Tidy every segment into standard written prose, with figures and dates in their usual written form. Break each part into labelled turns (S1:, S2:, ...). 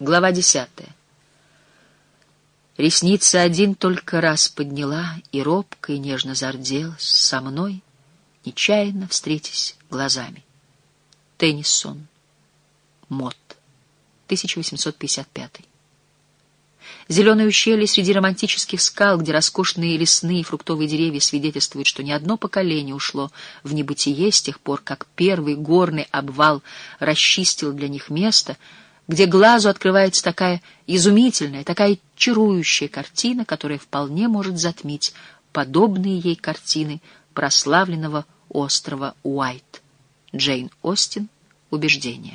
S1: Глава 10. Ресницы один только раз подняла, и робко и нежно зарделась со мной, нечаянно встретясь глазами. Теннисон. Мот. 1855. Зеленое ущелье среди романтических скал, где роскошные лесные и фруктовые деревья свидетельствуют, что ни одно поколение ушло в небытие с тех пор, как первый горный обвал расчистил для них место, где глазу открывается такая изумительная, такая чарующая картина, которая вполне может затмить подобные ей картины прославленного острова Уайт. Джейн Остин. Убеждение.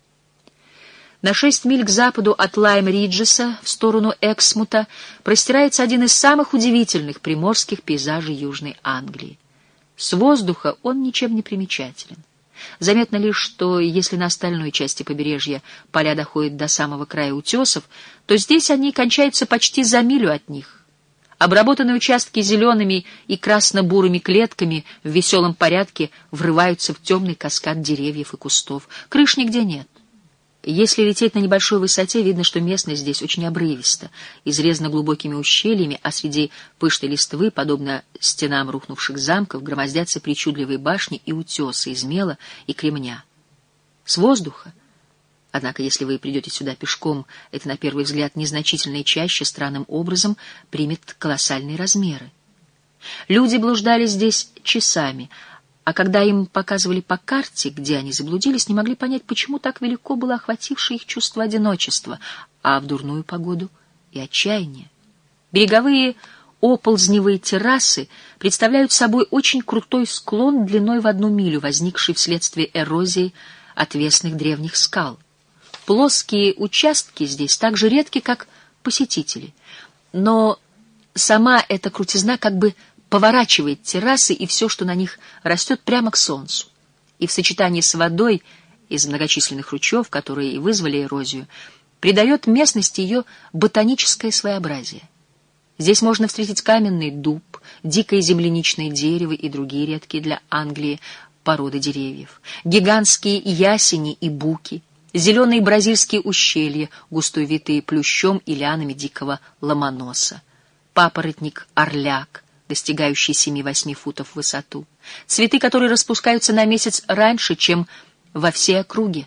S1: На 6 миль к западу от Лайм-Риджеса в сторону Эксмута простирается один из самых удивительных приморских пейзажей Южной Англии. С воздуха он ничем не примечателен. Заметно лишь, что если на остальной части побережья поля доходят до самого края утесов, то здесь они кончаются почти за милю от них. Обработанные участки зелеными и красно-бурыми клетками в веселом порядке врываются в темный каскад деревьев и кустов. Крыш нигде нет. Если лететь на небольшой высоте, видно, что местность здесь очень обрывиста, изрезана глубокими ущельями, а среди пышной листвы, подобно стенам рухнувших замков, громоздятся причудливые башни и утесы из мела и кремня. С воздуха, однако, если вы придете сюда пешком, это, на первый взгляд, незначительное чаще странным образом примет колоссальные размеры. Люди блуждали здесь часами, а когда им показывали по карте, где они заблудились, не могли понять, почему так велико было охватившее их чувство одиночества, а в дурную погоду и отчаяние. Береговые оползневые террасы представляют собой очень крутой склон длиной в 1 милю, возникший вследствие эрозии отвесных древних скал. Плоские участки здесь так же редки, как посетители, но сама эта крутизна как бы поворачивает террасы и все, что на них растет, прямо к солнцу. И в сочетании с водой из многочисленных ручьев, которые и вызвали эрозию, придает местности ее ботаническое своеобразие. Здесь можно встретить каменный дуб, дикое земляничное дерево и другие редкие для Англии породы деревьев, гигантские ясени и буки, зеленые бразильские ущелья, густо увитые плющом и лианами дикого ломоноса, папоротник-орляк, достигающий 7-8 футов в высоту, цветы, которые распускаются на месяц раньше, чем во всей округе.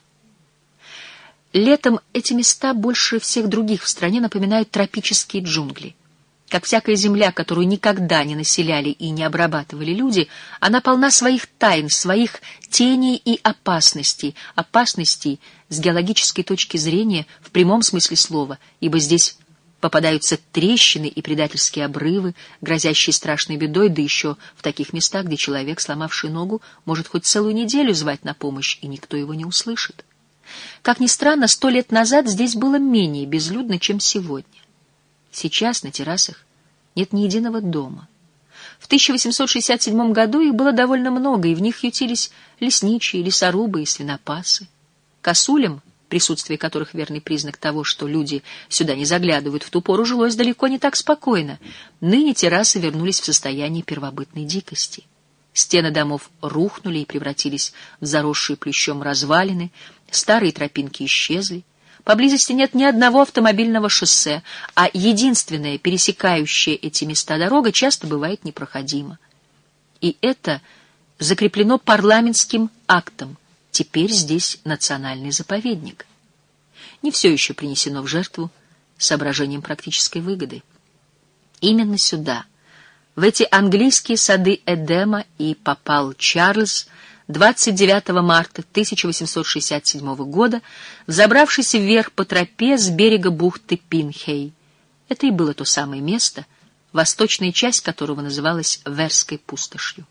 S1: Летом эти места больше всех других в стране напоминают тропические джунгли. Как всякая земля, которую никогда не населяли и не обрабатывали люди, она полна своих тайн, своих теней и опасностей, опасностей с геологической точки зрения в прямом смысле слова, ибо здесь попадаются трещины и предательские обрывы, грозящие страшной бедой, да еще в таких местах, где человек, сломавший ногу, может хоть целую неделю звать на помощь, и никто его не услышит. Как ни странно, 100 лет назад здесь было менее безлюдно, чем сегодня. Сейчас на террасах нет ни единого дома. В 1867 году их было довольно много, и в них ютились лесничие, лесорубы и свинопасы. Косулям, присутствие которых верный признак того, что люди сюда не заглядывают, в ту пору жилось далеко не так спокойно. Ныне террасы вернулись в состояние первобытной дикости. Стены домов рухнули и превратились в заросшие плющом развалины, старые тропинки исчезли. Поблизости нет ни одного автомобильного шоссе, а единственная пересекающая эти места дорога часто бывает непроходима. И это закреплено парламентским актом. Теперь здесь национальный заповедник. Не все еще принесено в жертву соображением практической выгоды. Именно сюда, в эти английские сады Эдема, и попал Чарльз 29 марта 1867 года, взобравшись вверх по тропе с берега бухты Пинхей. Это и было то самое место, восточная часть которого называлась Верской пустошью.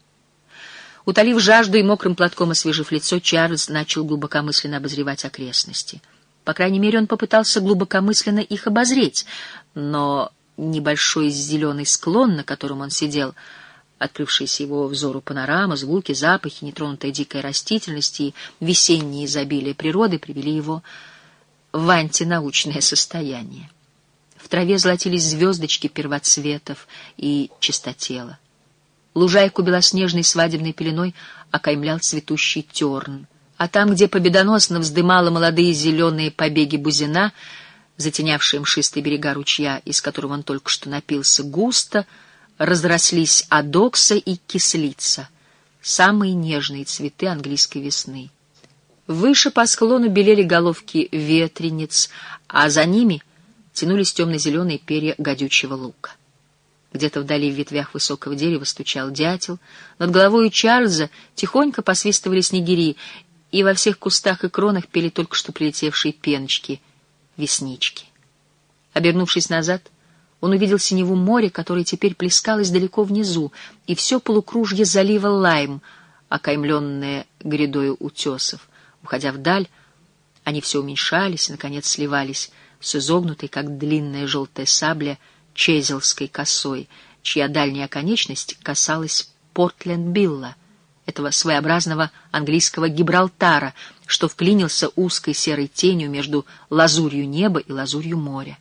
S1: Утолив жажду и мокрым платком освежив лицо, Чарльз начал глубокомысленно обозревать окрестности. По крайней мере, он попытался глубокомысленно их обозреть, но небольшой зеленый склон, на котором он сидел, открывшаяся его взору панорама, звуки, запахи, нетронутая дикая растительность и весеннее изобилие природы привели его в антинаучное состояние. В траве золотились звездочки первоцветов и чистотела. Лужайку белоснежной свадебной пеленой окаймлял цветущий терн, А там, где победоносно вздымала молодые зеленые побеги бузина, затенявшие мшистые берега ручья, из которого он только что напился, густо разрослись адокса и кислица, самые нежные цветы английской весны. Выше по склону белели головки ветрениц, а за ними тянулись темно-зеленые перья гадючего лука. Где-то вдали в ветвях высокого дерева стучал дятел, над головой у Чарльза тихонько посвистывали снегири, и во всех кустах и кронах пели только что прилетевшие пеночки, веснички. Обернувшись назад, он увидел синеву моря, которое теперь плескалось далеко внизу, и все полукружье залива Лайм, окаймленное грядою утесов. Уходя вдаль, они все уменьшались и, наконец, сливались с изогнутой, как длинная желтая сабля, Чезелской косой, чья дальняя оконечность касалась Портленд-Билла, этого своеобразного английского Гибралтара, что вклинился узкой серой тенью между лазурью неба и лазурью моря.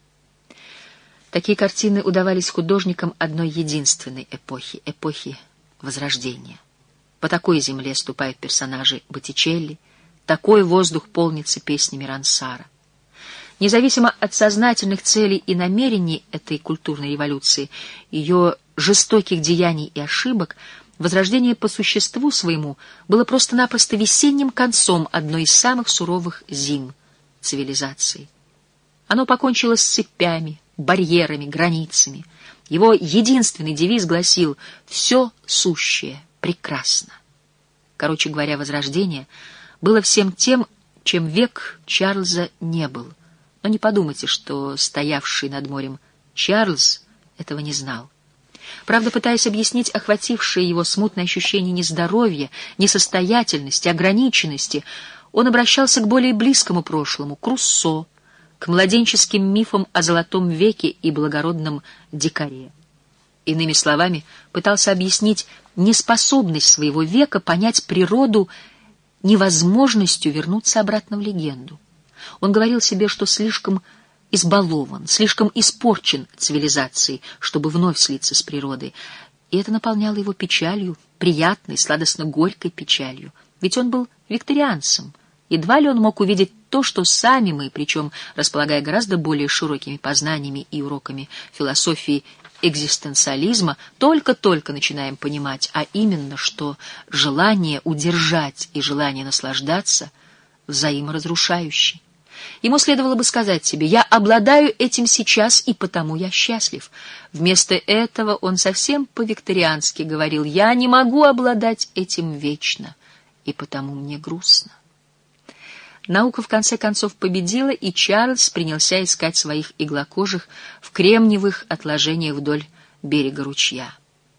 S1: Такие картины удавались художникам одной единственной эпохи — эпохи Возрождения. По такой земле ступают персонажи Боттичелли, такой воздух полнится песнями Рансара. Независимо от сознательных целей и намерений этой культурной революции, ее жестоких деяний и ошибок, Возрождение по существу своему было просто-напросто весенним концом одной из самых суровых зим цивилизации. Оно покончило с цепями, барьерами, границами. Его единственный девиз гласил «Все сущее прекрасно». Короче говоря, Возрождение было всем тем, чем век Чарльза не был. Но не подумайте, что стоявший над морем Чарльз этого не знал. Правда, пытаясь объяснить охватившее его смутное ощущение нездоровья, несостоятельности, ограниченности, он обращался к более близкому прошлому, к Руссо, к младенческим мифам о Золотом веке и благородном дикаре. Иными словами, пытался объяснить неспособность своего века понять природу невозможностью вернуться обратно в легенду. Он говорил себе, что слишком избалован, слишком испорчен цивилизацией, чтобы вновь слиться с природой, и это наполняло его печалью, приятной, сладостно-горькой печалью. Ведь он был викторианцем. Едва ли он мог увидеть то, что сами мы, причем располагая гораздо более широкими познаниями и уроками философии экзистенциализма, только-только начинаем понимать, а именно, что желание удержать и желание наслаждаться взаиморазрушающие. Ему следовало бы сказать себе: «Я обладаю этим сейчас, и потому я счастлив». Вместо этого он совсем по-викториански говорил: «Я не могу обладать этим вечно, и потому мне грустно». Наука в конце концов победила, и Чарльз принялся искать своих иглокожих в кремниевых отложениях вдоль берега ручья.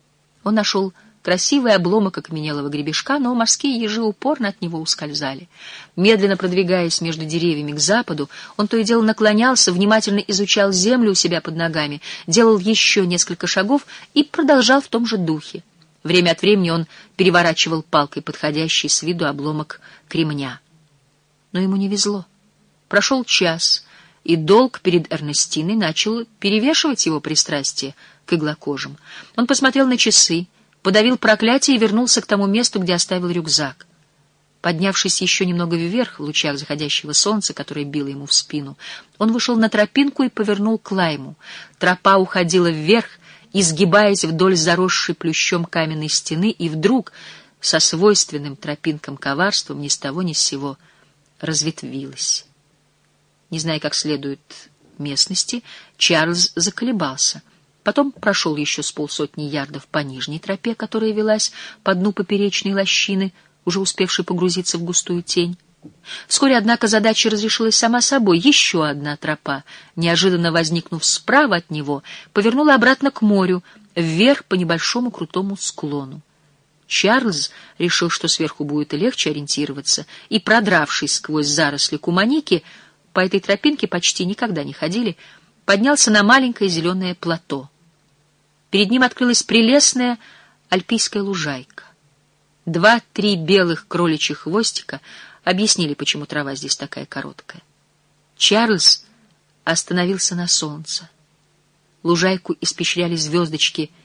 S1: Он нашел красивый обломок окаменелого гребешка, но морские ежи упорно от него ускользали. Медленно продвигаясь между деревьями к западу, он то и дело наклонялся, внимательно изучал землю у себя под ногами, делал еще несколько шагов и продолжал в том же духе. Время от времени он переворачивал палкой подходящий с виду обломок кремня. Но ему не везло. Прошел час, и долг перед Эрнестиной начал перевешивать его пристрастие к иглокожим. Он посмотрел на часы, подавил проклятие и вернулся к тому месту, где оставил рюкзак. Поднявшись еще немного вверх в лучах заходящего солнца, которое било ему в спину, он вышел на тропинку и повернул к Лайму. Тропа уходила вверх, изгибаясь вдоль заросшей плющом каменной стены, и вдруг, со свойственным тропинкам коварством, ни с того ни с сего разветвилась. Не зная как следует местности, Чарльз заколебался. Потом прошел еще с полсотни ярдов по нижней тропе, которая велась по дну поперечной лощины, уже успевшей погрузиться в густую тень. Вскоре, однако, задача разрешилась сама собой. Еще одна тропа, неожиданно возникнув справа от него, повернула обратно к морю, вверх по небольшому крутому склону. Чарльз решил, что сверху будет легче ориентироваться, и, продравшись сквозь заросли куманики, по этой тропинке почти никогда не ходили, поднялся на маленькое зеленое плато. Перед ним открылась прелестная альпийская лужайка. 2-3 белых кроличьих хвостика объяснили, почему трава здесь такая короткая. Чарльз остановился на солнце. Лужайку испещряли звездочки